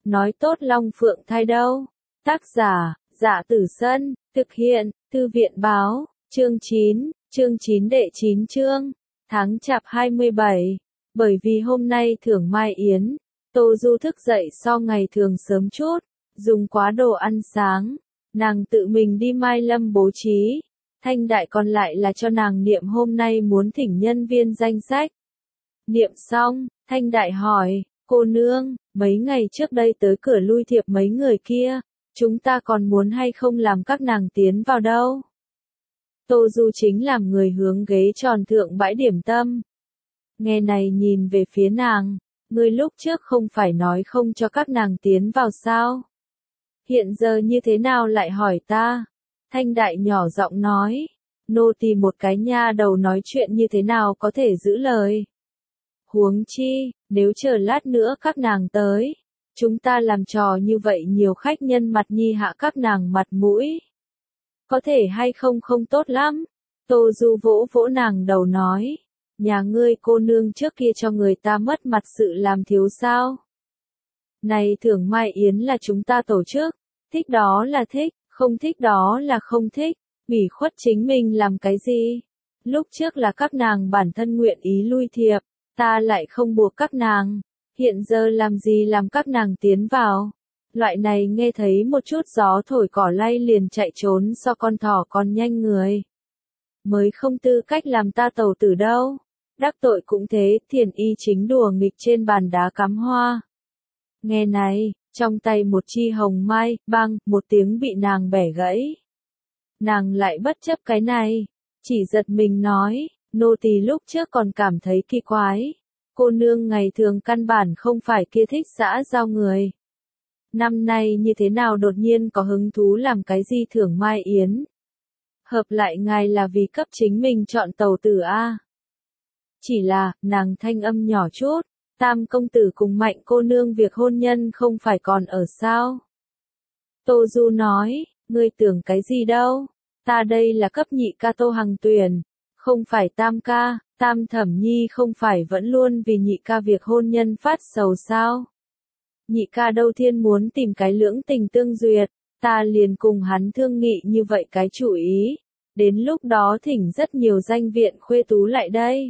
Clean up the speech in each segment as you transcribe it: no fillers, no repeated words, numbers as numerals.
nói tốt Long Phượng thai đâu. Tác giả, Dạ Tử Sân, thực hiện, Thư viện Báo, chương 9 đệ 9 chương, tháng Chạp 27. Bởi vì hôm nay thưởng Mai Yến, Tô Du thức dậy so ngày thường sớm chút, dùng quá đồ ăn sáng, nàng tự mình đi Mai Lâm bố trí, Thanh Đại còn lại là cho nàng niệm hôm nay muốn thỉnh nhân viên danh sách. Niệm xong, Thanh Đại hỏi, cô nương, mấy ngày trước đây tới cửa lui thiệp mấy người kia, chúng ta còn muốn hay không làm các nàng tiến vào đâu? Tô Du chính làm người hướng ghế tròn thượng bãi điểm tâm. Nghe này nhìn về phía nàng, ngươi lúc trước không phải nói không cho các nàng tiến vào sao? Hiện giờ như thế nào lại hỏi ta? Thanh Đại nhỏ giọng nói, nô tỳ một cái nha đầu nói chuyện như thế nào có thể giữ lời. Huống chi, nếu chờ lát nữa các nàng tới, chúng ta làm trò như vậy nhiều khách nhân mặt nhi hạ các nàng mặt mũi. Có thể hay không không tốt lắm. Tô Du vỗ vỗ nàng đầu nói, nhà ngươi cô nương trước kia cho người ta mất mặt sự làm thiếu sao. Này thưởng Mai Yến là chúng ta tổ chức, thích đó là thích, không thích đó là không thích, ủy khuất chính mình làm cái gì. Lúc trước là các nàng bản thân nguyện ý lui thiệp, ta lại không buộc các nàng, hiện giờ làm gì làm các nàng tiến vào. Loại này nghe thấy một chút gió thổi cỏ lay liền chạy trốn so con thỏ còn nhanh người. Mới không tư cách làm ta tẩu tử đâu. Đắc tội cũng thế, Thiền Y chính đùa nghịch trên bàn đá cắm hoa. Nghe này, trong tay một chi hồng mai, bang, một tiếng bị nàng bẻ gãy. Nàng lại bất chấp cái này, chỉ giật mình nói, nô tỳ lúc trước còn cảm thấy kỳ quái. Cô nương ngày thường căn bản không phải kia thích xã giao người. Năm nay như thế nào đột nhiên có hứng thú làm cái gì thưởng Mai Yến? Hợp lại ngài là vì cấp chính mình chọn tẩu tử a? Chỉ là, nàng thanh âm nhỏ chút, Tam công tử cùng Mạnh cô nương việc hôn nhân không phải còn ở sao? Tô Du nói, ngươi tưởng cái gì đâu? Ta đây là cấp nhị ca Tô Hằng tuyển, không phải Tam ca, Tam Thẩm Nhi không phải vẫn luôn vì nhị ca việc hôn nhân phát sầu sao? Nhị ca đâu thiên muốn tìm cái lưỡng tình tương duyệt, ta liền cùng hắn thương nghị như vậy cái chủ ý. Đến lúc đó thỉnh rất nhiều danh viện khuê tú lại đây.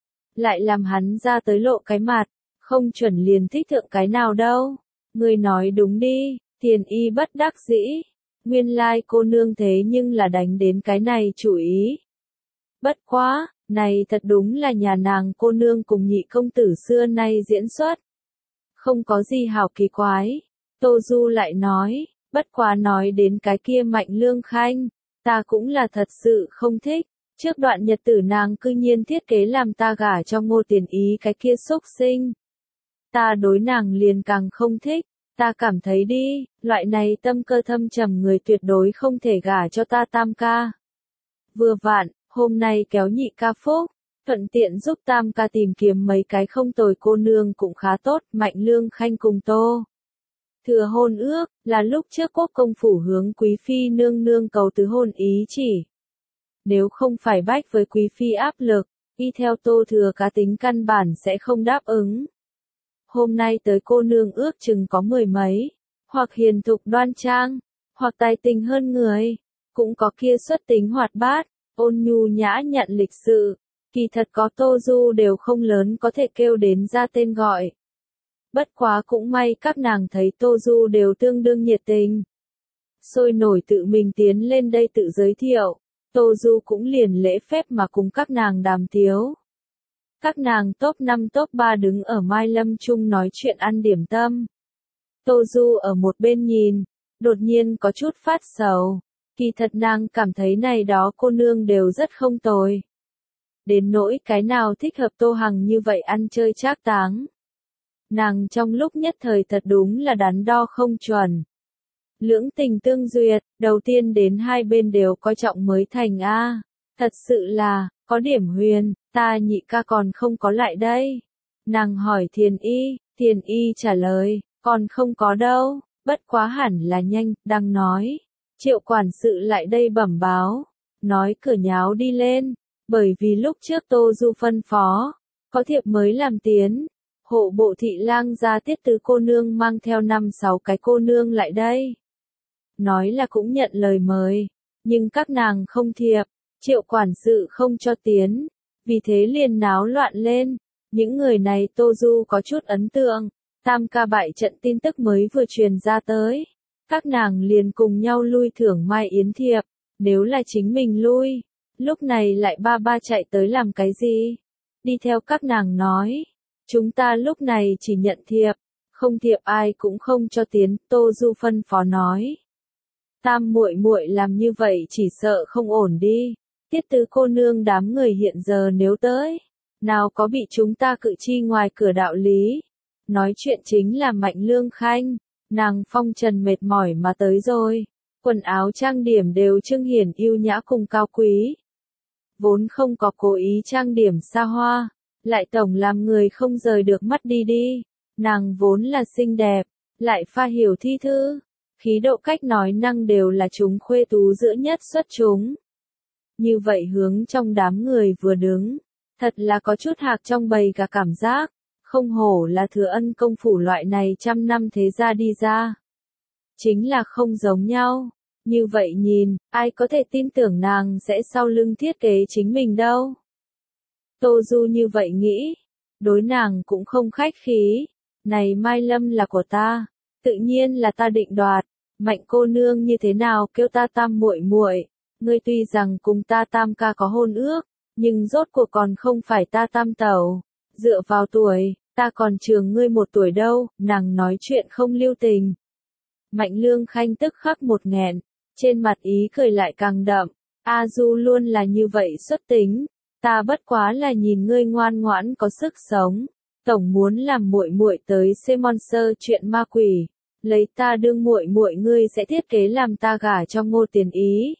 Lại làm hắn ra tới lộ cái mặt, không chuẩn liền thích thượng cái nào đâu. Người nói đúng đi, Thiền Y bất đắc dĩ. Nguyên lai cô nương thế nhưng là đánh đến cái này chủ ý. Bất quá, này thật đúng là nhà nàng cô nương cùng nhị công tử xưa nay diễn xuất. Không có gì hảo kỳ quái. Tô Du lại nói, bất quá nói đến cái kia Mạnh Lương Khanh, ta cũng là thật sự không thích. Trước đoạn nhật tử nàng cư nhiên thiết kế làm ta gả cho Ngô Tiền Ý cái kia xúc sinh. Ta đối nàng liền càng không thích, ta cảm thấy đi, loại này tâm cơ thâm trầm người tuyệt đối không thể gả cho ta Tam ca. Vừa vặn, hôm nay kéo nhị ca phúc, thuận tiện giúp Tam ca tìm kiếm mấy cái không tồi cô nương cũng khá tốt, Mạnh Lương Khanh cùng Tô. Thừa hôn ước, là lúc trước Quốc công phủ hướng quý phi nương nương cầu từ hôn ý chỉ. Nếu không phải bách với quý phi áp lực, y theo Tô Thừa cá tính căn bản sẽ không đáp ứng. Hôm nay tới cô nương ước chừng có mười mấy, hoặc hiền thục đoan trang, hoặc tài tình hơn người, cũng có kia xuất tính hoạt bát, ôn nhu nhã nhặn lịch sự, kỳ thật có Tô Du đều không lớn có thể kêu đến ra tên gọi. Bất quá cũng may các nàng thấy Tô Du đều tương đương nhiệt tình. Sôi nổi tự mình tiến lên đây tự giới thiệu, Tô Du cũng liền lễ phép mà cùng các nàng đàm tiếu. Các nàng top 5 top 3 đứng ở Mai Lâm chung nói chuyện ăn điểm tâm. Tô Du ở một bên nhìn, đột nhiên có chút phát sầu. Kỳ thật nàng cảm thấy này đó cô nương đều rất không tồi. Đến nỗi cái nào thích hợp Tô Hằng như vậy ăn chơi trác táng. Nàng trong lúc nhất thời thật đúng là đắn đo không chuẩn. Lưỡng tình tương duyệt, đầu tiên đến hai bên đều coi trọng mới thành a. Thật sự là, có điểm huyền, ta nhị ca còn không có lại đây. Nàng hỏi Thiền Y trả lời, còn không có đâu, bất quá hẳn là nhanh, đang nói. Triệu quản sự lại đây bẩm báo, nói cửa nháo đi lên, bởi vì lúc trước Tô Du phân phó, có thiệp mới làm tiến. hộ bộ thị lang gia Tiết tứ cô nương mang theo 5-6 cái cô nương lại đây. Nói là cũng nhận lời mời, nhưng các nàng không thiệp, Triệu quản sự không cho tiến, vì thế liền náo loạn lên. Những người này Tô Du có chút ấn tượng, tam ca bại trận tin tức mới vừa truyền ra tới. Các nàng liền cùng nhau lui thưởng Mai Yến thiệp, nếu là chính mình lui, lúc này lại ba ba chạy tới làm cái gì? Đi theo các nàng nói, chúng ta lúc này chỉ nhận thiệp, không thiệp ai cũng không cho tiến, Tô Du phân phó nói. Tam muội muội làm như vậy chỉ sợ không ổn đi, Tiết tứ cô nương đám người hiện giờ nếu tới, nào có bị chúng ta cự chi ngoài cửa đạo lý. Nói chuyện chính là Mạnh Lương Khanh, nàng phong trần mệt mỏi mà tới rồi, quần áo trang điểm đều trưng hiển yêu nhã cùng cao quý. Vốn không có cố ý trang điểm xa hoa, lại tổng làm người không rời được mắt đi đi, nàng vốn là xinh đẹp, lại pha hiểu thi thư, khí độ cách nói năng đều là chúng khuê tú giữa nhất xuất chúng. Như vậy hướng trong đám người vừa đứng, thật là có chút hạc trong bầy cả cảm giác, không hổ là Thừa Ân công phủ loại này trăm năm thế gia đi ra. Chính là không giống nhau, như vậy nhìn, ai có thể tin tưởng nàng sẽ sau lưng thiết kế chính mình đâu. Tô Du như vậy nghĩ, đối nàng cũng không khách khí, này Mai Lâm là của ta, tự nhiên là ta định đoạt, Mạnh cô nương như thế nào kêu ta tam muội muội, ngươi tuy rằng cùng ta tam ca có hôn ước, nhưng rốt cuộc còn không phải ta tam tẩu, dựa vào tuổi, ta còn trường ngươi 1 tuổi đâu, nàng nói chuyện không lưu tình. Mạnh Lương Khanh tức khắc một nghẹn, trên mặt ý cười lại càng đậm, A Du luôn là như vậy xuất tính, ta bất quá là nhìn ngươi ngoan ngoãn có sức sống, tổng muốn làm muội muội tới xem monster chuyện ma quỷ, lấy ta đương muội muội ngươi sẽ thiết kế làm ta gả cho Ngô Tiền Ý.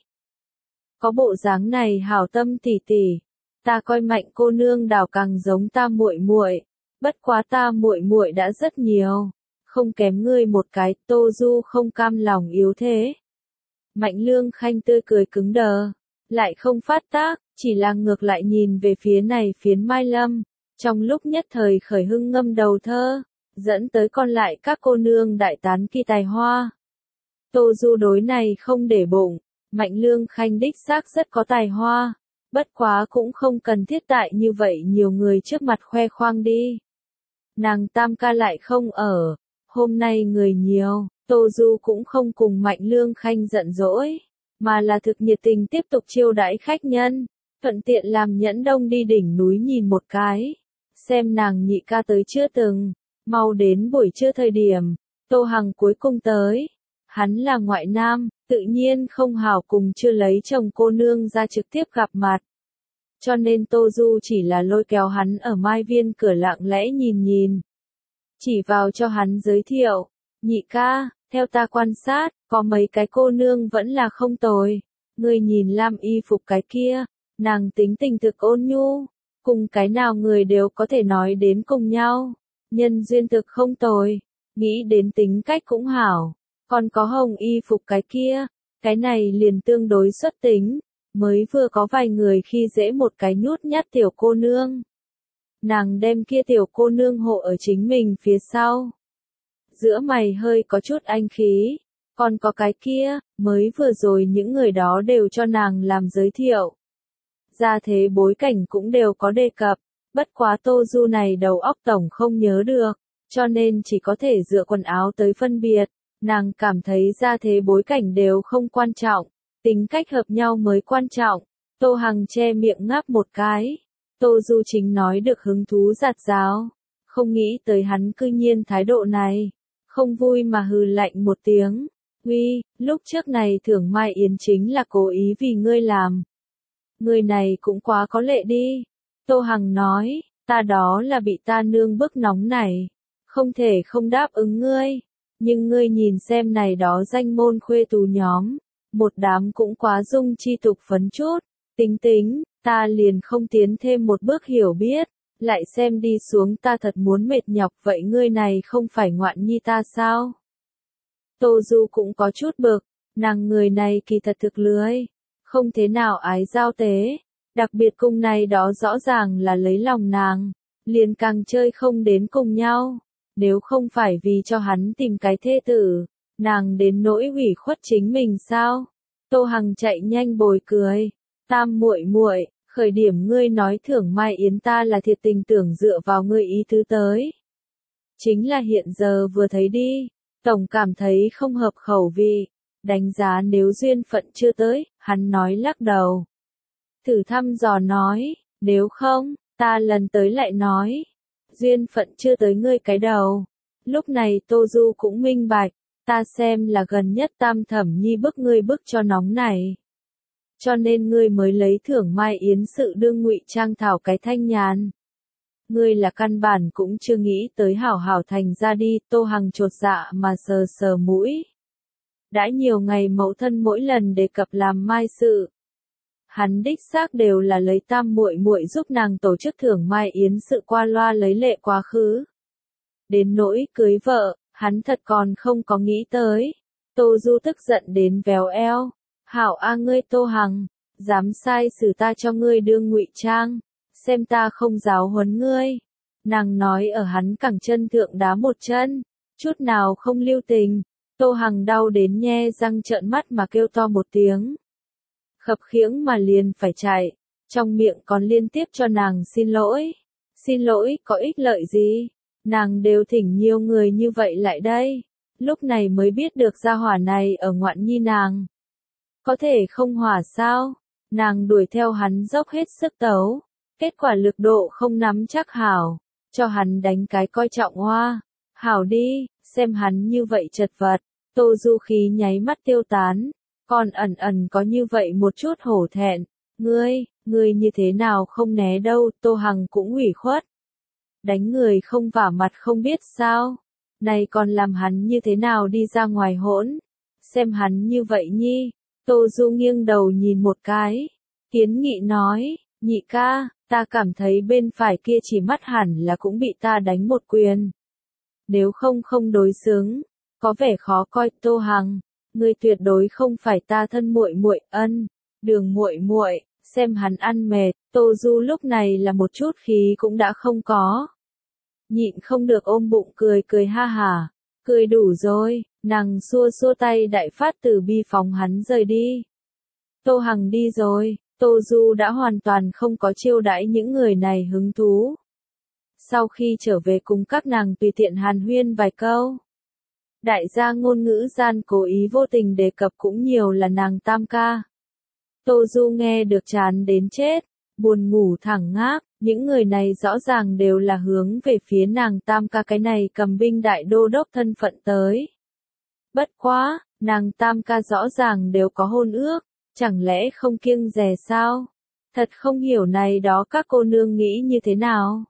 Có bộ dáng này hảo tâm tỉ tỉ, ta coi Mạnh cô nương đảo càng giống ta muội muội, bất quá ta muội muội đã rất nhiều, không kém ngươi một cái, Tô Du không cam lòng yếu thế. Mạnh Lương Khanh tươi cười cứng đờ, lại không phát tác, chỉ là ngược lại nhìn về phía này phiến Mai Lâm, trong lúc nhất thời khởi hưng ngâm đầu thơ, dẫn tới còn lại các cô nương đại tán kỳ tài hoa. Tô Du đối này không để bụng, Mạnh Lương Khanh đích xác rất có tài hoa, bất quá cũng không cần thiết tại như vậy nhiều người trước mặt khoe khoang đi. Nàng tam ca lại không ở, hôm nay người nhiều, Tô Du cũng không cùng Mạnh Lương Khanh giận dỗi, mà là thực nhiệt tình tiếp tục chiêu đãi khách nhân, thuận tiện làm Nhẫn Đông đi đỉnh núi nhìn một cái, xem nàng nhị ca tới chưa từng, mau đến buổi trưa thời điểm, Tô Hằng cuối cùng tới, hắn là ngoại nam, tự nhiên không hảo cùng chưa lấy chồng cô nương ra trực tiếp gặp mặt. Cho nên Tô Du chỉ là lôi kéo hắn ở Mai Viên cửa lặng lẽ nhìn nhìn. Chỉ vào cho hắn giới thiệu, nhị ca, theo ta quan sát, có mấy cái cô nương vẫn là không tồi. Ngươi nhìn lam y phục cái kia, nàng tính tình thực ôn nhu, cùng cái nào người đều có thể nói đến cùng nhau. Nhân duyên thực không tồi, nghĩ đến tính cách cũng hảo. Còn có hồng y phục cái kia, cái này liền tương đối xuất tính. Mới vừa có vài người khi dễ một cái nhút nhát tiểu cô nương. Nàng đem kia tiểu cô nương hộ ở chính mình phía sau. Giữa mày hơi có chút anh khí. Còn có cái kia, mới vừa rồi những người đó đều cho nàng làm giới thiệu. Ra thế bối cảnh cũng đều có đề cập. Bất quá Tô Du này đầu óc tổng không nhớ được. Cho nên chỉ có thể dựa quần áo tới phân biệt. Nàng cảm thấy ra thế bối cảnh đều không quan trọng. Tính cách hợp nhau mới quan trọng. Tô Hằng che miệng ngáp một cái. Tô Du chính nói được hứng thú giạt rào. Không nghĩ tới hắn cư nhiên thái độ này. Không vui mà hừ lạnh một tiếng. Huy, lúc trước này thưởng Mai Yến chính là cố ý vì ngươi làm. Người này cũng quá có lệ đi. Tô Hằng nói, ta đó là bị ta nương bức nóng này. Không thể không đáp ứng ngươi. Nhưng ngươi nhìn xem này đó danh môn khuê tú nhóm. Một đám cũng quá dung chi tục phấn chút, tính, ta liền không tiến thêm một bước hiểu biết, lại xem đi xuống ta thật muốn mệt nhọc vậy ngươi này không phải ngoạn nhi ta sao? Tô Du cũng có chút bực, nàng người này kỳ thật thực lười, không thế nào ái giao tế, đặc biệt cung này đó rõ ràng là lấy lòng nàng, liền càng chơi không đến cùng nhau. Nếu không phải vì cho hắn tìm cái thê tử, nàng đến nỗi hủy khuất chính mình sao? Tô Hằng chạy nhanh bồi cười. Tam muội muội, khởi điểm ngươi nói thưởng Mai Yến ta là thiệt tình tưởng dựa vào ngươi ý tứ tới. Chính là hiện giờ vừa thấy đi, tổng cảm thấy không hợp khẩu vị, đánh giá nếu duyên phận chưa tới, hắn nói lắc đầu. Thử thăm dò nói, nếu không, ta lần tới lại nói. Duyên phận chưa tới ngươi cái đầu. Lúc này Tô Du cũng minh bạch, ta xem là gần nhất Tam Thẩm Nhi bức ngươi bức cho nóng này. Cho nên ngươi mới lấy thưởng Mai Yến sự đương ngụy trang thảo cái thanh nhàn. Ngươi là căn bản cũng chưa nghĩ tới hảo hảo thành ra đi, Tô Hằng chột dạ mà sờ sờ mũi. Đã nhiều ngày mẫu thân mỗi lần đề cập làm mai sự. Hắn đích xác đều là lấy Tam muội muội giúp nàng tổ chức thưởng Mai Yến sự qua loa lấy lệ quá khứ. Đến nỗi cưới vợ, hắn thật còn không có nghĩ tới. Tô Du tức giận đến véo eo. Hảo a ngươi Tô Hằng, dám sai xử ta cho ngươi đương ngụy trang, xem ta không giáo huấn ngươi. Nàng nói ở hắn cẳng chân thượng đá một chân, chút nào không lưu tình. Tô Hằng đau đến nhe răng trợn mắt mà kêu to một tiếng. Khập khiễng mà liền phải chạy, trong miệng còn liên tiếp cho nàng xin lỗi. Xin lỗi có ích lợi gì? Nàng đều thỉnh nhiều người như vậy lại đây. Lúc này mới biết được gia hỏa này ở ngoạn nhi nàng. Có thể không hỏa sao? Nàng đuổi theo hắn dốc hết sức tấu. Kết quả lực độ không nắm chắc hảo. Cho hắn đánh cái coi trọng hoa. Hảo đi, xem hắn như vậy chật vật. Tô Du khí nháy mắt tiêu tán. Còn ẩn ẩn có như vậy một chút hổ thẹn. Ngươi như thế nào không né đâu, Tô Hằng cũng ủy khuất. Đánh người không vả mặt không biết sao. Này còn làm hắn như thế nào đi ra ngoài hỗn. Xem hắn như vậy nhi. Tô Du nghiêng đầu nhìn một cái. Kiến nghị nói, nhị ca, ta cảm thấy bên phải kia chỉ mắt hẳn là cũng bị ta đánh một quyền. Nếu không đối xứng, có vẻ khó coi. Tô Hằng, ngươi tuyệt đối không phải ta thân muội muội ân, Đường muội muội, xem hắn ăn mệt, Tô Du lúc này là một chút khí cũng đã không có. Nhịn không được ôm bụng cười ha hả, cười đủ rồi, nàng xua tay đại phát từ bi phóng hắn rời đi. Tô Hằng đi rồi, Tô Du đã hoàn toàn không có chiêu đãi những người này hứng thú. Sau khi trở về cùng các nàng tùy tiện hàn huyên vài câu. Đại gia ngôn ngữ gian cố ý vô tình đề cập cũng nhiều là nàng Tam ca. Tô Du nghe được chán đến chết, buồn ngủ thẳng ngáp, những người này rõ ràng đều là hướng về phía nàng Tam ca cái này cầm binh đại đô đốc thân phận tới. Bất quá, nàng Tam ca rõ ràng đều có hôn ước, chẳng lẽ không kiêng dè sao? Thật không hiểu này đó các cô nương nghĩ như thế nào?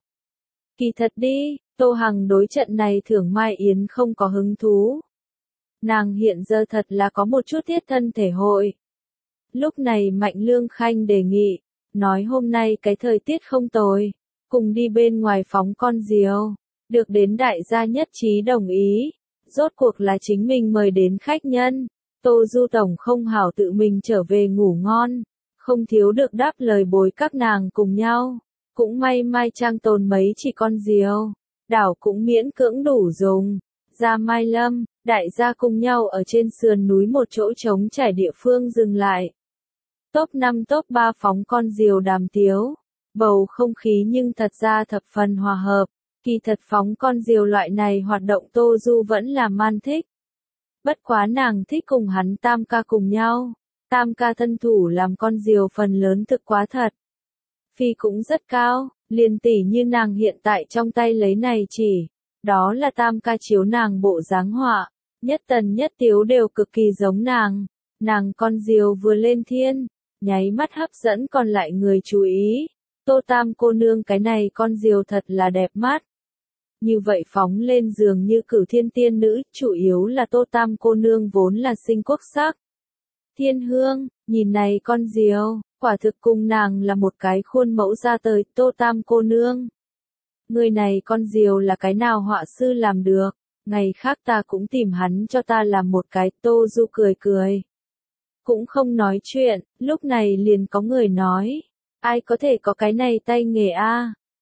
Kỳ thật đi, Tô Hằng đối trận này thưởng Mai Yến không có hứng thú. Nàng hiện giờ thật là có một chút thiết thân thể hội. Lúc này Mạnh Lương Khanh đề nghị, nói hôm nay cái thời tiết không tồi, cùng đi bên ngoài phóng con diều, được đến đại gia nhất trí đồng ý. Rốt cuộc là chính mình mời đến khách nhân, Tô Du tổng không hảo tự mình trở về ngủ ngon, không thiếu được đáp lời bồi các nàng cùng nhau. Cũng may Mai Trang tồn mấy chỉ con diều, đảo cũng miễn cưỡng đủ dùng. Ra Mai Lâm, đại gia cùng nhau ở trên sườn núi một chỗ trống trải địa phương dừng lại. Top 5 top 3 phóng con diều đàm tiếu, bầu không khí nhưng thật ra thập phần hòa hợp. Kỳ thật phóng con diều loại này hoạt động Tô Du vẫn là man thích. Bất quá nàng thích cùng hắn Tam ca cùng nhau. Tam ca thân thủ làm con diều phần lớn thực quá thật. Phi cũng rất cao, liền tỉ như nàng hiện tại trong tay lấy này chỉ. Đó là Tam ca chiếu nàng bộ dáng họa. Nhất tần nhất tiếu đều cực kỳ giống nàng. Nàng con diều vừa lên thiên, nháy mắt hấp dẫn còn lại người chú ý. Tô Tam cô nương cái này con diều thật là đẹp mắt. Như vậy phóng lên giường như cửu thiên tiên nữ, chủ yếu là Tô Tam cô nương vốn là sinh quốc sắc. Thiên Hương, nhìn này con diều, quả thực cùng nàng là một cái khuôn mẫu ra tới. Tô Tam cô nương, người này con diều là cái nào họa sư làm được, ngày khác ta cũng tìm hắn cho ta làm một cái. Tô Du cười. Cũng không nói chuyện, lúc này liền có người nói, ai có thể có cái này tay nghề a?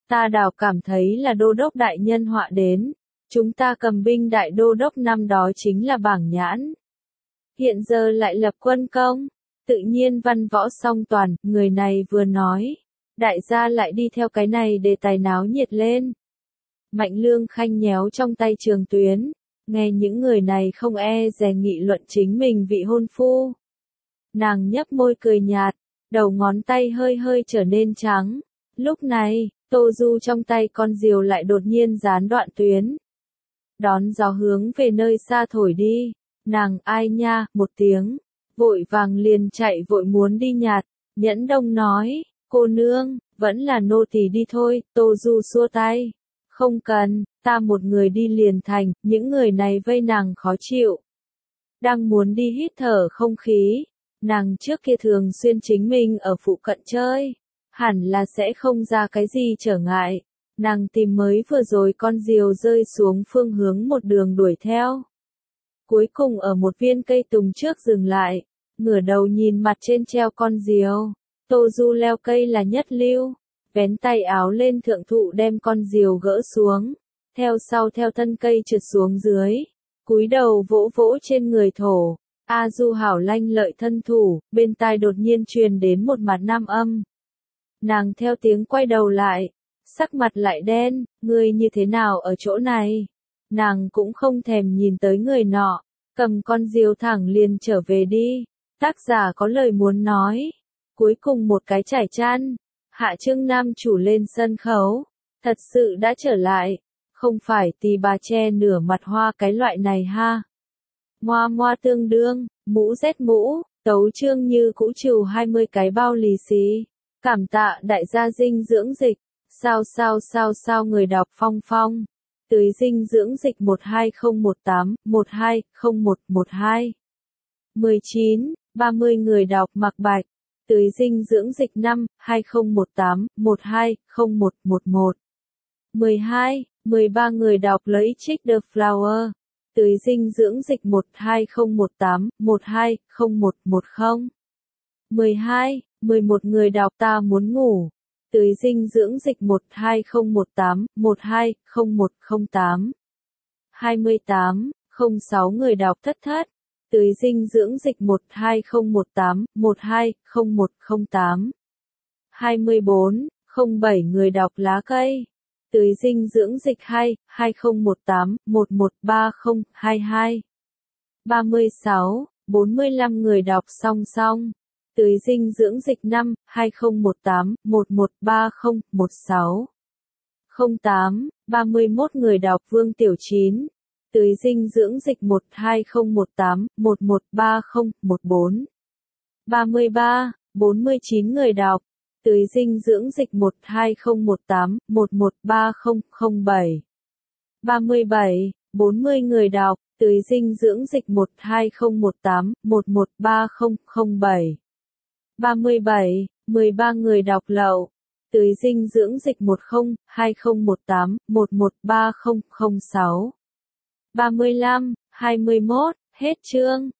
Ta đảo cảm thấy là đô đốc đại nhân họa đến. Chúng ta cầm binh đại đô đốc năm đó chính là Bảng Nhãn. Hiện giờ lại lập quân công. Tự nhiên văn võ song toàn, người này vừa nói. Đại gia lại đi theo cái này để tài náo nhiệt lên. Mạnh Lương Khanh nhéo trong tay Trường Tuyến. Nghe những người này không e dè nghị luận chính mình vị hôn phu. Nàng nhấp môi cười nhạt, đầu ngón tay hơi hơi trở nên trắng. Lúc này, Tô Du trong tay con diều lại đột nhiên gián đoạn tuyến. Đón gió hướng về nơi xa thổi đi. Nàng ai nha, một tiếng. Vội vàng liền chạy vội muốn đi nhạt. Nhẫn Đông nói, cô nương, vẫn là nô tỳ đi thôi. Tô Du xua tay. Không cần, ta một người đi liền thành, những người này vây nàng khó chịu. Đang muốn đi hít thở không khí. Nàng trước kia thường xuyên chính mình ở phụ cận chơi. Hẳn là sẽ không ra cái gì trở ngại. Nàng tìm mới vừa rồi con diều rơi xuống phương hướng một đường đuổi theo. Cuối cùng ở một viên cây tùng trước dừng lại. Ngửa đầu nhìn mặt trên treo con diều. Tô Du leo cây là nhất lưu. Vén tay áo lên thượng thụ đem con diều gỡ xuống. Theo sau theo thân cây trượt xuống dưới. Cúi đầu vỗ vỗ trên người thổ. A Du hảo lanh lợi thân thủ, bên tai đột nhiên truyền đến một mặt nam âm. Nàng theo tiếng quay đầu lại, sắc mặt lại đen, ngươi như thế nào ở chỗ này? Nàng cũng không thèm nhìn tới người nọ, cầm con diều thẳng liền trở về đi. Tác giả có lời muốn nói. Cuối cùng một cái trải chăn, Hạ Trương nam chủ lên sân khấu, thật sự đã trở lại, không phải tì bà che nửa mặt hoa cái loại này ha. Moa moa tương đương, mũ rét mũ, tấu chương như cũ trừ 20 cái bao lì xì. Cảm tạ đại gia dinh dưỡng dịch. Sao người đọc Phong Phong. Tưới dinh dưỡng dịch 12018, 120112. 19, 30 người đọc Mạc Bạch. Tưới dinh dưỡng dịch 5, 2018, 120111. 12, 13 người đọc lấy Trích the Flower. Tưới dinh dưỡng dịch 12018, 120110. 12, 11 người đọc Ta muốn ngủ. Tưới dinh dưỡng dịch 12018, 120108. 28, 06 người đọc Thất Thất. Tưới dinh dưỡng dịch 12018, 120108. 24, 07 người đọc Lá Cây. Tưới dinh dưỡng dịch 2, 2018, 113022. 36, 45 người đọc Song Song. Tưới dinh dưỡng dịch 5, 2018, 113016. 08, 31 người đọc Vương Tiểu Chín. Tưới dinh dưỡng dịch 12018, 113014. 33, 49 người đọc. Tưới dinh dưỡng dịch 12018, 113007. 37, 40 người đọc. Tưới dinh dưỡng dịch 12018, 113007. 37, 13 người đọc Lậu. Tưới dinh dưỡng dịch 102018, 113006. 35, 21, hết chương.